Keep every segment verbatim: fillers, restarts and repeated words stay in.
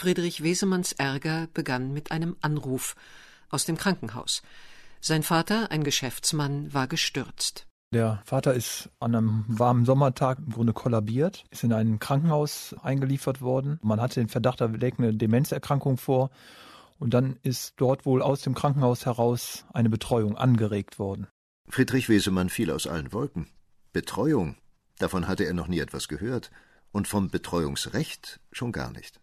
Friedrich Wesemanns Ärger begann mit einem Anruf aus dem Krankenhaus. Sein Vater, ein Geschäftsmann, war gestürzt. Der Vater ist an einem warmen Sommertag im Grunde kollabiert, ist in ein Krankenhaus eingeliefert worden. Man hatte den Verdacht, da läge eine Demenzerkrankung vor. Und dann ist dort wohl aus dem Krankenhaus heraus eine Betreuung angeregt worden. Friedrich Wesemann fiel aus allen Wolken. Betreuung, davon hatte er noch nie etwas gehört. Und vom Betreuungsrecht schon gar nicht.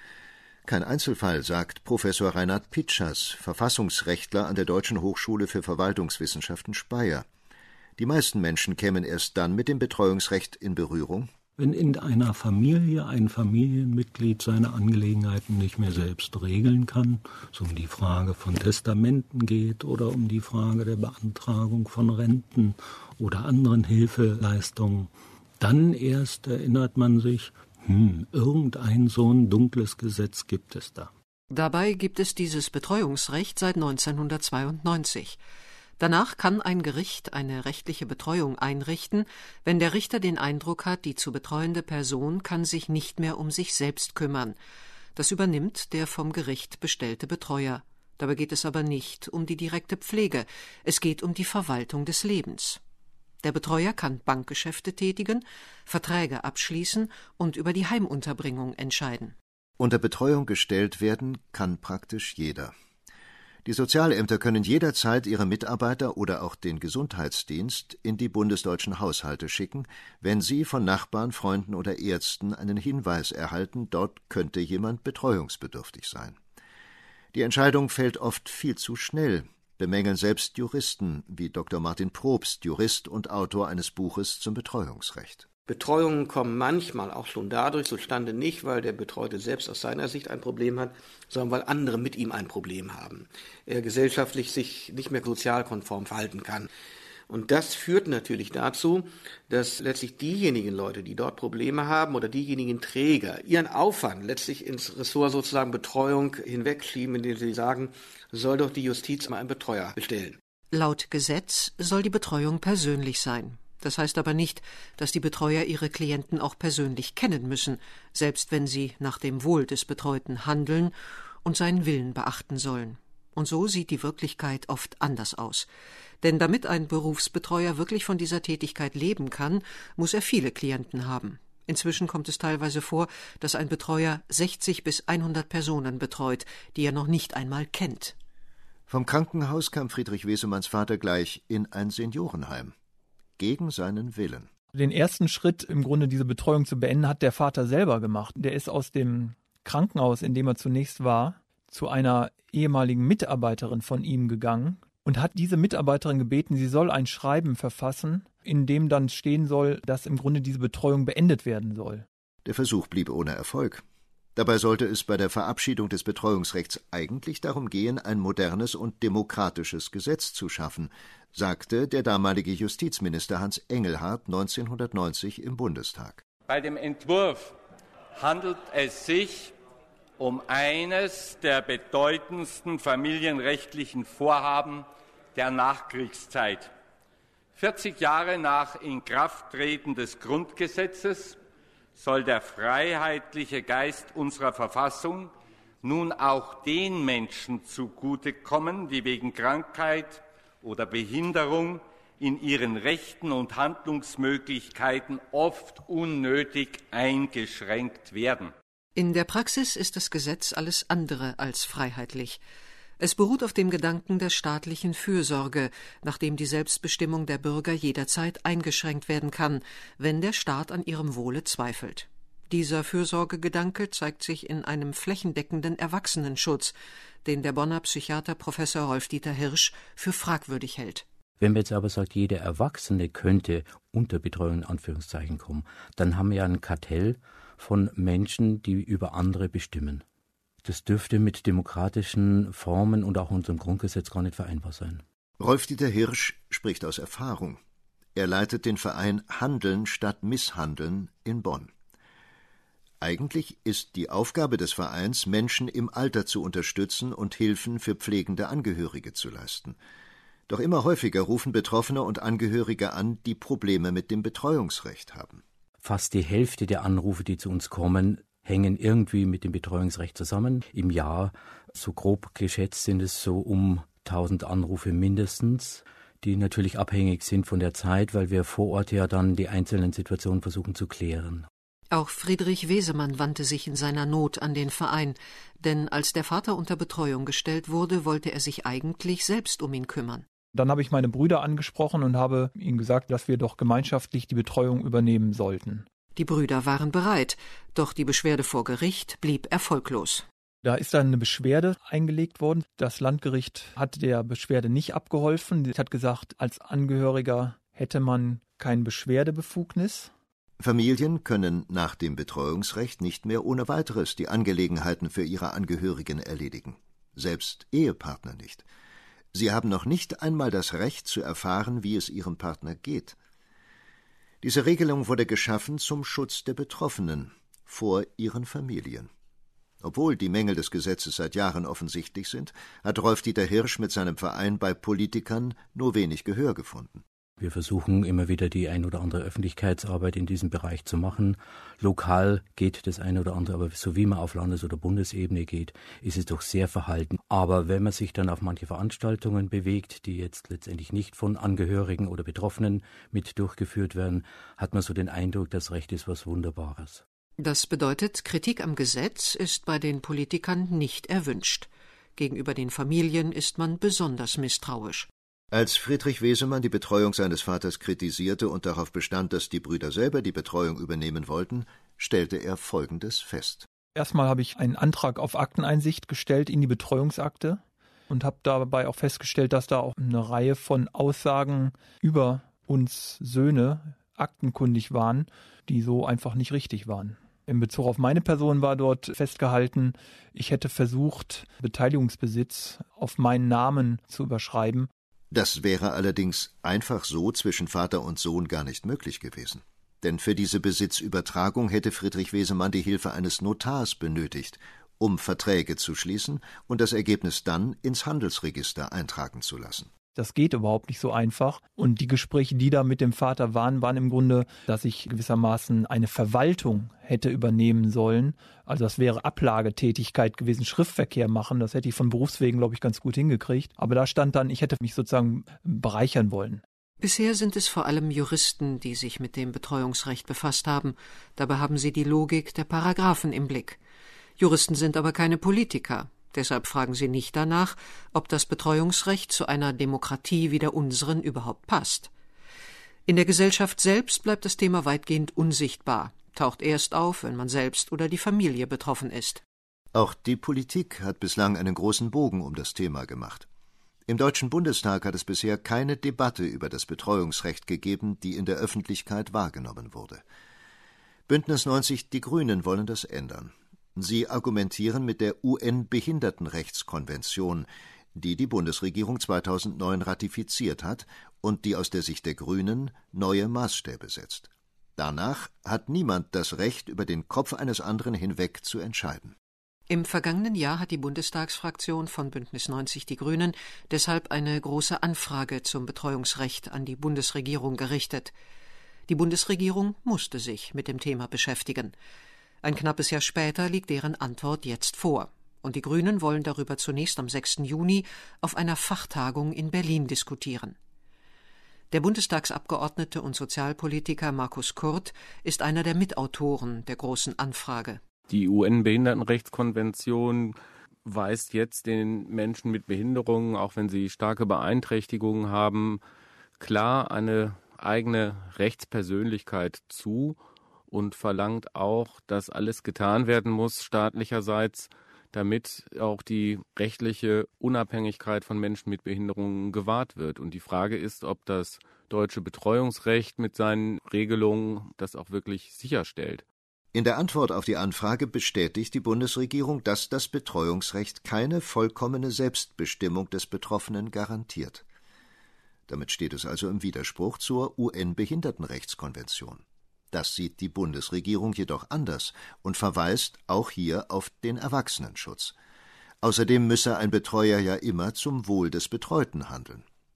Kein Einzelfall, sagt Professor Reinhard Pitschers, Verfassungsrechtler an der Deutschen Hochschule für Verwaltungswissenschaften Speyer. Die meisten Menschen kämen erst dann mit dem Betreuungsrecht in Berührung, wenn in einer Familie ein Familienmitglied seine Angelegenheiten nicht mehr selbst regeln kann, es um die Frage von Testamenten geht oder um die Frage der Beantragung von Renten oder anderen Hilfeleistungen, dann erst erinnert man sich, hm, irgendein so ein dunkles Gesetz gibt es da. Dabei gibt es dieses Betreuungsrecht seit neunzehnhundertzweiundneunzig. Danach kann ein Gericht eine rechtliche Betreuung einrichten, wenn der Richter den Eindruck hat, die zu betreuende Person kann sich nicht mehr um sich selbst kümmern. Das übernimmt der vom Gericht bestellte Betreuer. Dabei geht es aber nicht um die direkte Pflege, es geht um die Verwaltung des Lebens. Der Betreuer kann Bankgeschäfte tätigen, Verträge abschließen und über die Heimunterbringung entscheiden. Unter Betreuung gestellt werden kann praktisch jeder. Die Sozialämter können jederzeit ihre Mitarbeiter oder auch den Gesundheitsdienst in die bundesdeutschen Haushalte schicken, wenn sie von Nachbarn, Freunden oder Ärzten einen Hinweis erhalten, dort könnte jemand betreuungsbedürftig sein. Die Entscheidung fällt oft viel zu schnell, bemängeln selbst Juristen, wie Doktor Martin Probst, Jurist und Autor eines Buches zum Betreuungsrecht. Betreuungen kommen manchmal auch schon dadurch zustande, nicht weil der Betreute selbst aus seiner Sicht ein Problem hat, sondern weil andere mit ihm ein Problem haben. Er gesellschaftlich sich nicht mehr sozialkonform verhalten kann. Und das führt natürlich dazu, dass letztlich diejenigen Leute, die dort Probleme haben oder diejenigen Träger, ihren Aufwand letztlich ins Ressort sozusagen Betreuung hinwegschieben, indem sie sagen, soll doch die Justiz mal einen Betreuer bestellen. Laut Gesetz soll die Betreuung persönlich sein. Das heißt aber nicht, dass die Betreuer ihre Klienten auch persönlich kennen müssen, selbst wenn sie nach dem Wohl des Betreuten handeln und seinen Willen beachten sollen. Und so sieht die Wirklichkeit oft anders aus. Denn damit ein Berufsbetreuer wirklich von dieser Tätigkeit leben kann, muss er viele Klienten haben. Inzwischen kommt es teilweise vor, dass ein Betreuer sechzig bis hundert Personen betreut, die er noch nicht einmal kennt. Vom Krankenhaus kam Friedrich Wesemanns Vater gleich in ein Seniorenheim. Gegen seinen Willen. Den ersten Schritt, im Grunde diese Betreuung zu beenden, hat der Vater selber gemacht. Der ist aus dem Krankenhaus, in dem er zunächst war, zu einer ehemaligen Mitarbeiterin von ihm gegangen und hat diese Mitarbeiterin gebeten, sie soll ein Schreiben verfassen, in dem dann stehen soll, dass im Grunde diese Betreuung beendet werden soll. Der Versuch blieb ohne Erfolg. Dabei sollte es bei der Verabschiedung des Betreuungsrechts eigentlich darum gehen, ein modernes und demokratisches Gesetz zu schaffen, sagte der damalige Justizminister Hans Engelhardt neunzehnhundertneunzig im Bundestag. Bei dem Entwurf handelt es sich um eines der bedeutendsten familienrechtlichen Vorhaben der Nachkriegszeit. vierzig Jahre nach Inkrafttreten des Grundgesetzes soll der freiheitliche Geist unserer Verfassung nun auch den Menschen zugutekommen, die wegen Krankheit oder Behinderung in ihren Rechten und Handlungsmöglichkeiten oft unnötig eingeschränkt werden. In der Praxis ist das Gesetz alles andere als freiheitlich. Es beruht auf dem Gedanken der staatlichen Fürsorge, nach dem die Selbstbestimmung der Bürger jederzeit eingeschränkt werden kann, wenn der Staat an ihrem Wohle zweifelt. Dieser Fürsorgegedanke zeigt sich in einem flächendeckenden Erwachsenenschutz, den der Bonner Psychiater Professor Rolf-Dieter Hirsch für fragwürdig hält. Wenn man jetzt aber sagt, jeder Erwachsene könnte unter Betreuung in Anführungszeichen kommen, dann haben wir ja ein Kartell von Menschen, die über andere bestimmen. Das dürfte mit demokratischen Formen und auch unserem Grundgesetz gar nicht vereinbar sein. Rolf-Dieter Hirsch spricht aus Erfahrung. Er leitet den Verein Handeln statt Misshandeln in Bonn. Eigentlich ist die Aufgabe des Vereins, Menschen im Alter zu unterstützen und Hilfen für pflegende Angehörige zu leisten. Doch immer häufiger rufen Betroffene und Angehörige an, die Probleme mit dem Betreuungsrecht haben. Fast die Hälfte der Anrufe, die zu uns kommen, hängen irgendwie mit dem Betreuungsrecht zusammen. Im Jahr, so grob geschätzt, sind es so um tausend Anrufe mindestens, die natürlich abhängig sind von der Zeit, weil wir vor Ort ja dann die einzelnen Situationen versuchen zu klären. Auch Friedrich Wesemann wandte sich in seiner Not an den Verein, denn als der Vater unter Betreuung gestellt wurde, wollte er sich eigentlich selbst um ihn kümmern. Dann habe ich meine Brüder angesprochen und habe ihnen gesagt, dass wir doch gemeinschaftlich die Betreuung übernehmen sollten. Die Brüder waren bereit, doch die Beschwerde vor Gericht blieb erfolglos. Da ist dann eine Beschwerde eingelegt worden. Das Landgericht hat der Beschwerde nicht abgeholfen. Es hat gesagt, als Angehöriger hätte man keine Beschwerdebefugnis. Familien können nach dem Betreuungsrecht nicht mehr ohne weiteres die Angelegenheiten für ihre Angehörigen erledigen. Selbst Ehepartner nicht. Sie haben noch nicht einmal das Recht zu erfahren, wie es ihrem Partner geht. Diese Regelung wurde geschaffen zum Schutz der Betroffenen vor ihren Familien. Obwohl die Mängel des Gesetzes seit Jahren offensichtlich sind, hat Rolf-Dieter Hirsch mit seinem Verein bei Politikern nur wenig Gehör gefunden. Wir versuchen immer wieder die ein oder andere Öffentlichkeitsarbeit in diesem Bereich zu machen. Lokal geht das eine oder andere, aber so wie man auf Landes- oder Bundesebene geht, ist es doch sehr verhalten. Aber wenn man sich dann auf manche Veranstaltungen bewegt, die jetzt letztendlich nicht von Angehörigen oder Betroffenen mit durchgeführt werden, hat man so den Eindruck, das Recht ist was Wunderbares. Das bedeutet, Kritik am Gesetz ist bei den Politikern nicht erwünscht. Gegenüber den Familien ist man besonders misstrauisch. Als Friedrich Wesemann die Betreuung seines Vaters kritisierte und darauf bestand, dass die Brüder selber die Betreuung übernehmen wollten, stellte er Folgendes fest. Erstmal habe ich einen Antrag auf Akteneinsicht gestellt in die Betreuungsakte und habe dabei auch festgestellt, dass da auch eine Reihe von Aussagen über uns Söhne aktenkundig waren, die so einfach nicht richtig waren. In Bezug auf meine Person war dort festgehalten, ich hätte versucht, Beteiligungsbesitz auf meinen Namen zu überschreiben. Das wäre allerdings einfach so zwischen Vater und Sohn gar nicht möglich gewesen. Denn für diese Besitzübertragung hätte Friedrich Wesemann die Hilfe eines Notars benötigt, um Verträge zu schließen und das Ergebnis dann ins Handelsregister eintragen zu lassen. Das geht überhaupt nicht so einfach. Und die Gespräche, die da mit dem Vater waren, waren im Grunde, dass ich gewissermaßen eine Verwaltung hätte übernehmen sollen. Also das wäre Ablagetätigkeit gewesen, Schriftverkehr machen. Das hätte ich von Berufswegen, glaube ich, ganz gut hingekriegt. Aber da stand dann, ich hätte mich sozusagen bereichern wollen. Bisher sind es vor allem Juristen, die sich mit dem Betreuungsrecht befasst haben. Dabei haben sie die Logik der Paragraphen im Blick. Juristen sind aber keine Politiker. Deshalb fragen sie nicht danach, ob das Betreuungsrecht zu einer Demokratie wie der unseren überhaupt passt. In der Gesellschaft selbst bleibt das Thema weitgehend unsichtbar, taucht erst auf, wenn man selbst oder die Familie betroffen ist. Auch die Politik hat bislang einen großen Bogen um das Thema gemacht. Im Deutschen Bundestag hat es bisher keine Debatte über das Betreuungsrecht gegeben, die in der Öffentlichkeit wahrgenommen wurde. Bündnis neunzig Die Grünen wollen das ändern. Sie argumentieren mit der U N-Behindertenrechtskonvention, die die Bundesregierung zweitausendneun ratifiziert hat und die aus der Sicht der Grünen neue Maßstäbe setzt. Danach hat niemand das Recht, über den Kopf eines anderen hinweg zu entscheiden. Im vergangenen Jahr hat die Bundestagsfraktion von Bündnis neunzig Die Grünen deshalb eine große Anfrage zum Betreuungsrecht an die Bundesregierung gerichtet. Die Bundesregierung musste sich mit dem Thema beschäftigen. Ein knappes Jahr später liegt deren Antwort jetzt vor. Und die Grünen wollen darüber zunächst am sechsten Juni auf einer Fachtagung in Berlin diskutieren. Der Bundestagsabgeordnete und Sozialpolitiker Markus Kurt ist einer der Mitautoren der großen Anfrage. Die U N-Behindertenrechtskonvention weist jetzt den Menschen mit Behinderungen, auch wenn sie starke Beeinträchtigungen haben, klar eine eigene Rechtspersönlichkeit zu und verlangt auch, dass alles getan werden muss, staatlicherseits, damit auch die rechtliche Unabhängigkeit von Menschen mit Behinderungen gewahrt wird. Und die Frage ist, ob das deutsche Betreuungsrecht mit seinen Regelungen das auch wirklich sicherstellt. In der Antwort auf die Anfrage bestätigt die Bundesregierung, dass das Betreuungsrecht keine vollkommene Selbstbestimmung des Betroffenen garantiert. Damit steht es also im Widerspruch zur U N-Behindertenrechtskonvention. Das sieht die Bundesregierung jedoch anders und verweist auch hier auf den Erwachsenenschutz. Außerdem müsse ein Betreuer ja immer zum Wohl des Betreuten handeln.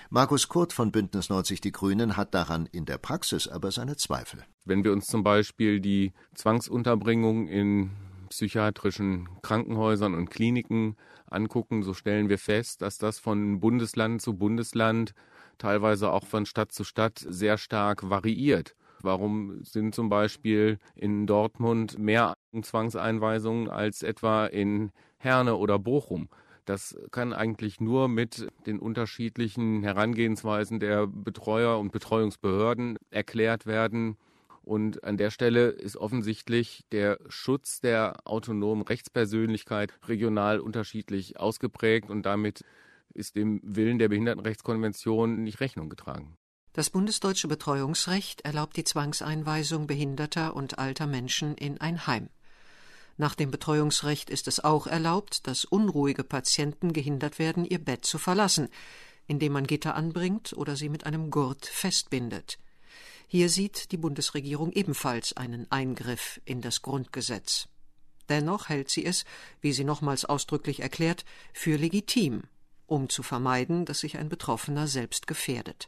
Markus Kurt von Bündnis neunzig Die Grünen hat daran in der Praxis aber seine Zweifel. Wenn wir uns zum Beispiel die Zwangsunterbringung in psychiatrischen Krankenhäusern und Kliniken angucken, so stellen wir fest, dass das von Bundesland zu Bundesland, teilweise auch von Stadt zu Stadt sehr stark variiert. Warum sind zum Beispiel in Dortmund mehr Zwangseinweisungen als etwa in Herne oder Bochum? Das kann eigentlich nur mit den unterschiedlichen Herangehensweisen der Betreuer und Betreuungsbehörden erklärt werden. Und an der Stelle ist offensichtlich der Schutz der autonomen Rechtspersönlichkeit regional unterschiedlich ausgeprägt und damit ist dem Willen der Behindertenrechtskonvention nicht Rechnung getragen. Das bundesdeutsche Betreuungsrecht erlaubt die Zwangseinweisung behinderter und alter Menschen in ein Heim. Nach dem Betreuungsrecht ist es auch erlaubt, dass unruhige Patienten gehindert werden, ihr Bett zu verlassen, indem man Gitter anbringt oder sie mit einem Gurt festbindet. Hier sieht die Bundesregierung ebenfalls einen Eingriff in das Grundgesetz. Dennoch hält sie es, wie sie nochmals ausdrücklich erklärt, für legitim, um zu vermeiden, dass sich ein Betroffener selbst gefährdet.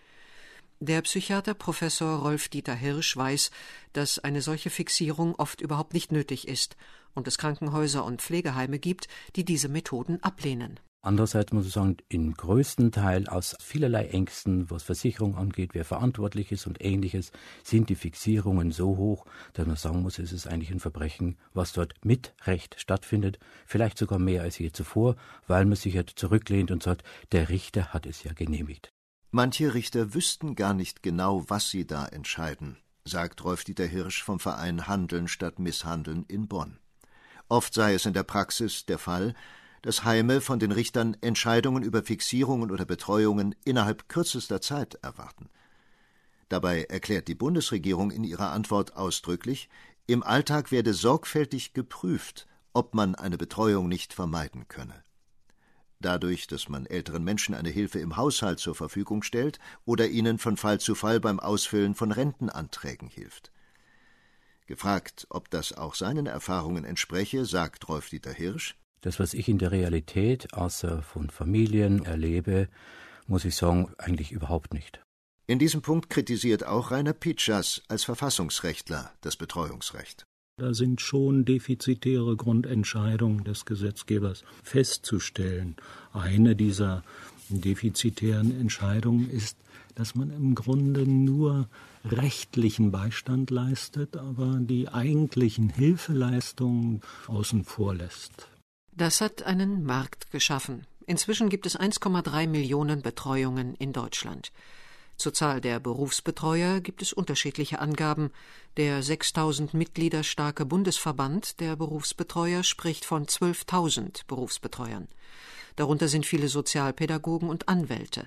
Der Psychiater Professor Rolf-Dieter Hirsch weiß, dass eine solche Fixierung oft überhaupt nicht nötig ist und es Krankenhäuser und Pflegeheime gibt, die diese Methoden ablehnen. Andererseits muss ich sagen, im größten Teil aus vielerlei Ängsten, was Versicherung angeht, wer verantwortlich ist und Ähnliches, sind die Fixierungen so hoch, dass man sagen muss, es ist eigentlich ein Verbrechen, was dort mit Recht stattfindet, vielleicht sogar mehr als je zuvor, weil man sich halt zurücklehnt und sagt, der Richter hat es ja genehmigt. Manche Richter wüssten gar nicht genau, was sie da entscheiden, sagt Rolf-Dieter Hirsch vom Verein Handeln statt Misshandeln in Bonn. Oft sei es in der Praxis der Fall, dass Heime von den Richtern Entscheidungen über Fixierungen oder Betreuungen innerhalb kürzester Zeit erwarten. Dabei erklärt die Bundesregierung in ihrer Antwort ausdrücklich, im Alltag werde sorgfältig geprüft, ob man eine Betreuung nicht vermeiden könne. Dadurch, dass man älteren Menschen eine Hilfe im Haushalt zur Verfügung stellt oder ihnen von Fall zu Fall beim Ausfüllen von Rentenanträgen hilft. Gefragt, ob das auch seinen Erfahrungen entspreche, sagt Rolf-Dieter Hirsch: Das, was ich in der Realität außer von Familien erlebe, muss ich sagen, eigentlich überhaupt nicht. In diesem Punkt kritisiert auch Rainer Pitschas als Verfassungsrechtler das Betreuungsrecht. Da sind schon defizitäre Grundentscheidungen des Gesetzgebers festzustellen. Eine dieser defizitären Entscheidungen ist, dass man im Grunde nur rechtlichen Beistand leistet, aber die eigentlichen Hilfeleistungen außen vor lässt. Das hat einen Markt geschaffen. Inzwischen gibt es eins Komma drei Millionen Betreuungen in Deutschland. Zur Zahl der Berufsbetreuer gibt es unterschiedliche Angaben. Der sechstausend Mitglieder starke Bundesverband der Berufsbetreuer spricht von zwölftausend Berufsbetreuern. Darunter sind viele Sozialpädagogen und Anwälte.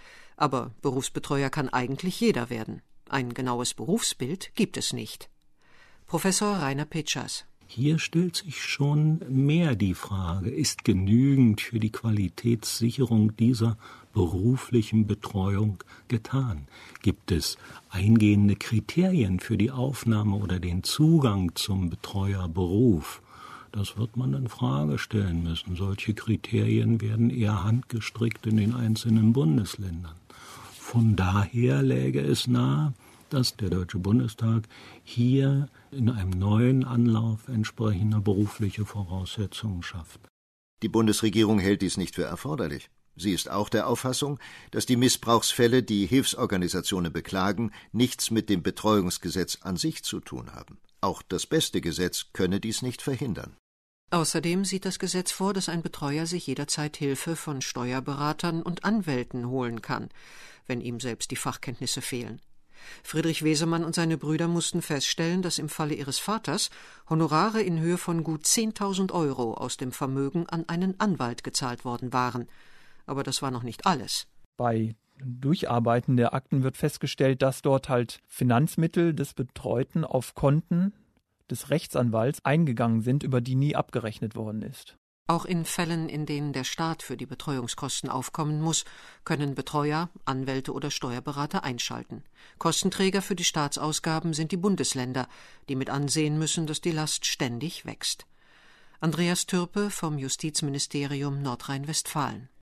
Aber Berufsbetreuer kann eigentlich jeder werden. Ein genaues Berufsbild gibt es nicht. Professor Rainer Pitschas: Hier stellt sich schon mehr die Frage, ist genügend für die Qualitätssicherung dieser beruflichen Betreuung getan? Gibt es eingehende Kriterien für die Aufnahme oder den Zugang zum Betreuerberuf? Das wird man in Frage stellen müssen. Solche Kriterien werden eher handgestrickt in den einzelnen Bundesländern. Von daher läge es nahe, dass der Deutsche Bundestag hier in einem neuen Anlauf entsprechende berufliche Voraussetzungen schafft. Die Bundesregierung hält dies nicht für erforderlich. Sie ist auch der Auffassung, dass die Missbrauchsfälle, die Hilfsorganisationen beklagen, nichts mit dem Betreuungsgesetz an sich zu tun haben. Auch das beste Gesetz könne dies nicht verhindern. Außerdem sieht das Gesetz vor, dass ein Betreuer sich jederzeit Hilfe von Steuerberatern und Anwälten holen kann, wenn ihm selbst die Fachkenntnisse fehlen. Friedrich Wesemann und seine Brüder mussten feststellen, dass im Falle ihres Vaters Honorare in Höhe von gut zehntausend Euro aus dem Vermögen an einen Anwalt gezahlt worden waren. Aber das war noch nicht alles. Bei Durcharbeiten der Akten wird festgestellt, dass dort halt Finanzmittel des Betreuten auf Konten des Rechtsanwalts eingegangen sind, über die nie abgerechnet worden ist. Auch in Fällen, in denen der Staat für die Betreuungskosten aufkommen muss, können Betreuer, Anwälte oder Steuerberater einschalten. Kostenträger für die Staatsausgaben sind die Bundesländer, die mit ansehen müssen, dass die Last ständig wächst. Andreas Türpe vom Justizministerium Nordrhein-Westfalen.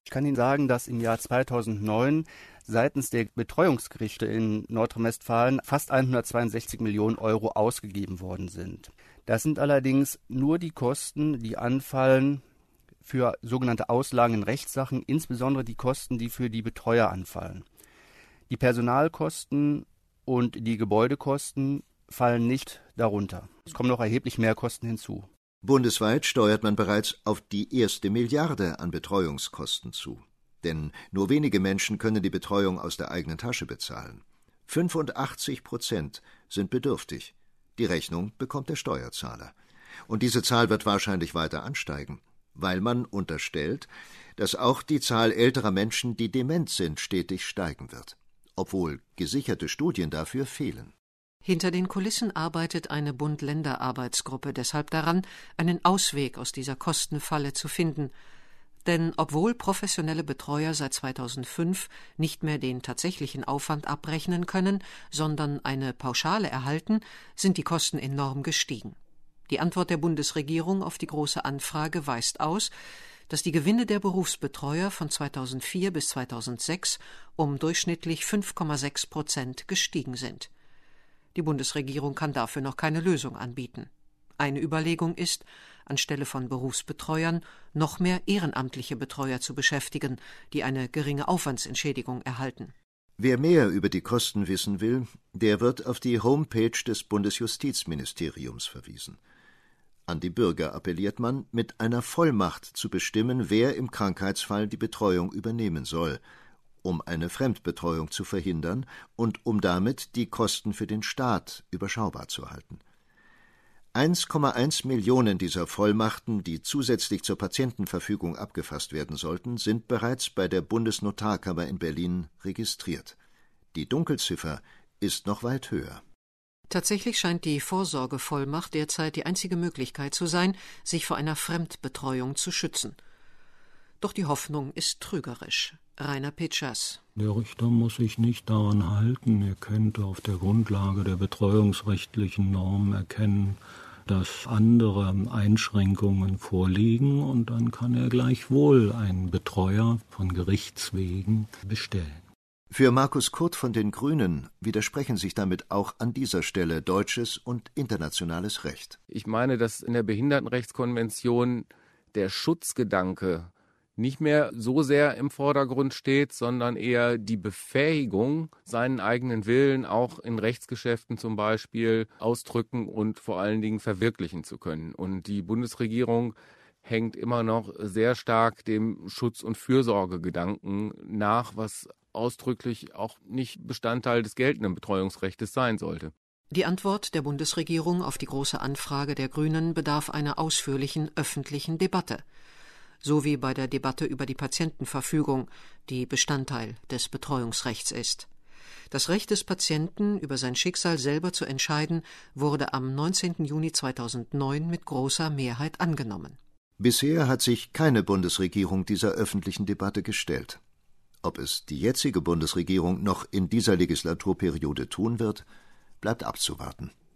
Ich kann Ihnen sagen, dass im Jahr zweitausendneun seitens der Betreuungsgerichte in Nordrhein-Westfalen fast hundertzweiundsechzig Millionen Euro ausgegeben worden sind. Das sind allerdings nur die Kosten, die anfallen für sogenannte Auslagen in Rechtssachen, insbesondere die Kosten, die für die Betreuer anfallen. Die Personalkosten und die Gebäudekosten fallen nicht darunter. Es kommen noch erheblich mehr Kosten hinzu. Bundesweit steuert man bereits auf die erste Milliarde an Betreuungskosten zu. Denn nur wenige Menschen können die Betreuung aus der eigenen Tasche bezahlen. fünfundachtzig Prozent sind bedürftig. Die Rechnung bekommt der Steuerzahler. Und diese Zahl wird wahrscheinlich weiter ansteigen, weil man unterstellt, dass auch die Zahl älterer Menschen, die dement sind, stetig steigen wird, obwohl gesicherte Studien dafür fehlen. Hinter den Kulissen arbeitet eine Bund-Länder-Arbeitsgruppe deshalb daran, einen Ausweg aus dieser Kostenfalle zu finden. Denn obwohl professionelle Betreuer seit zweitausendfünf nicht mehr den tatsächlichen Aufwand abrechnen können, sondern eine Pauschale erhalten, sind die Kosten enorm gestiegen. Die Antwort der Bundesregierung auf die Große Anfrage weist aus, dass die Gewinne der Berufsbetreuer von zweitausendvier bis zweitausendsechs um durchschnittlich fünf Komma sechs Prozent gestiegen sind. Die Bundesregierung kann dafür noch keine Lösung anbieten. Eine Überlegung ist, anstelle von Berufsbetreuern noch mehr ehrenamtliche Betreuer zu beschäftigen, die eine geringe Aufwandsentschädigung erhalten. Wer mehr über die Kosten wissen will, der wird auf die Homepage des Bundesjustizministeriums verwiesen. An die Bürger appelliert man, mit einer Vollmacht zu bestimmen, wer im Krankheitsfall die Betreuung übernehmen soll, um eine Fremdbetreuung zu verhindern und um damit die Kosten für den Staat überschaubar zu halten. eins Komma eins Millionen dieser Vollmachten, die zusätzlich zur Patientenverfügung abgefasst werden sollten, sind bereits bei der Bundesnotarkammer in Berlin registriert. Die Dunkelziffer ist noch weit höher. Tatsächlich scheint die Vorsorgevollmacht derzeit die einzige Möglichkeit zu sein, sich vor einer Fremdbetreuung zu schützen. Doch die Hoffnung ist trügerisch. Rainer Petschas. Der Richter muss sich nicht daran halten. Er könnte auf der Grundlage der betreuungsrechtlichen Normen erkennen, dass andere Einschränkungen vorliegen, und dann kann er gleichwohl einen Betreuer von Gerichts wegen bestellen. Für Markus Kurt von den Grünen widersprechen sich damit auch an dieser Stelle deutsches und internationales Recht. Ich meine, dass in der Behindertenrechtskonvention der Schutzgedanke nicht mehr so sehr im Vordergrund steht, sondern eher die Befähigung, seinen eigenen Willen auch in Rechtsgeschäften zum Beispiel ausdrücken und vor allen Dingen verwirklichen zu können. Und die Bundesregierung hängt immer noch sehr stark dem Schutz- und Fürsorgegedanken nach, was ausdrücklich auch nicht Bestandteil des geltenden Betreuungsrechts sein sollte. Die Antwort der Bundesregierung auf die Große Anfrage der Grünen bedarf einer ausführlichen öffentlichen Debatte. So wie bei der Debatte über die Patientenverfügung, die Bestandteil des Betreuungsrechts ist. Das Recht des Patienten, über sein Schicksal selber zu entscheiden, wurde am neunzehnten Juni zweitausendneun mit großer Mehrheit angenommen. Bisher hat sich keine Bundesregierung dieser öffentlichen Debatte gestellt. Ob es die jetzige Bundesregierung noch in dieser Legislaturperiode tun wird, bleibt abzuwarten.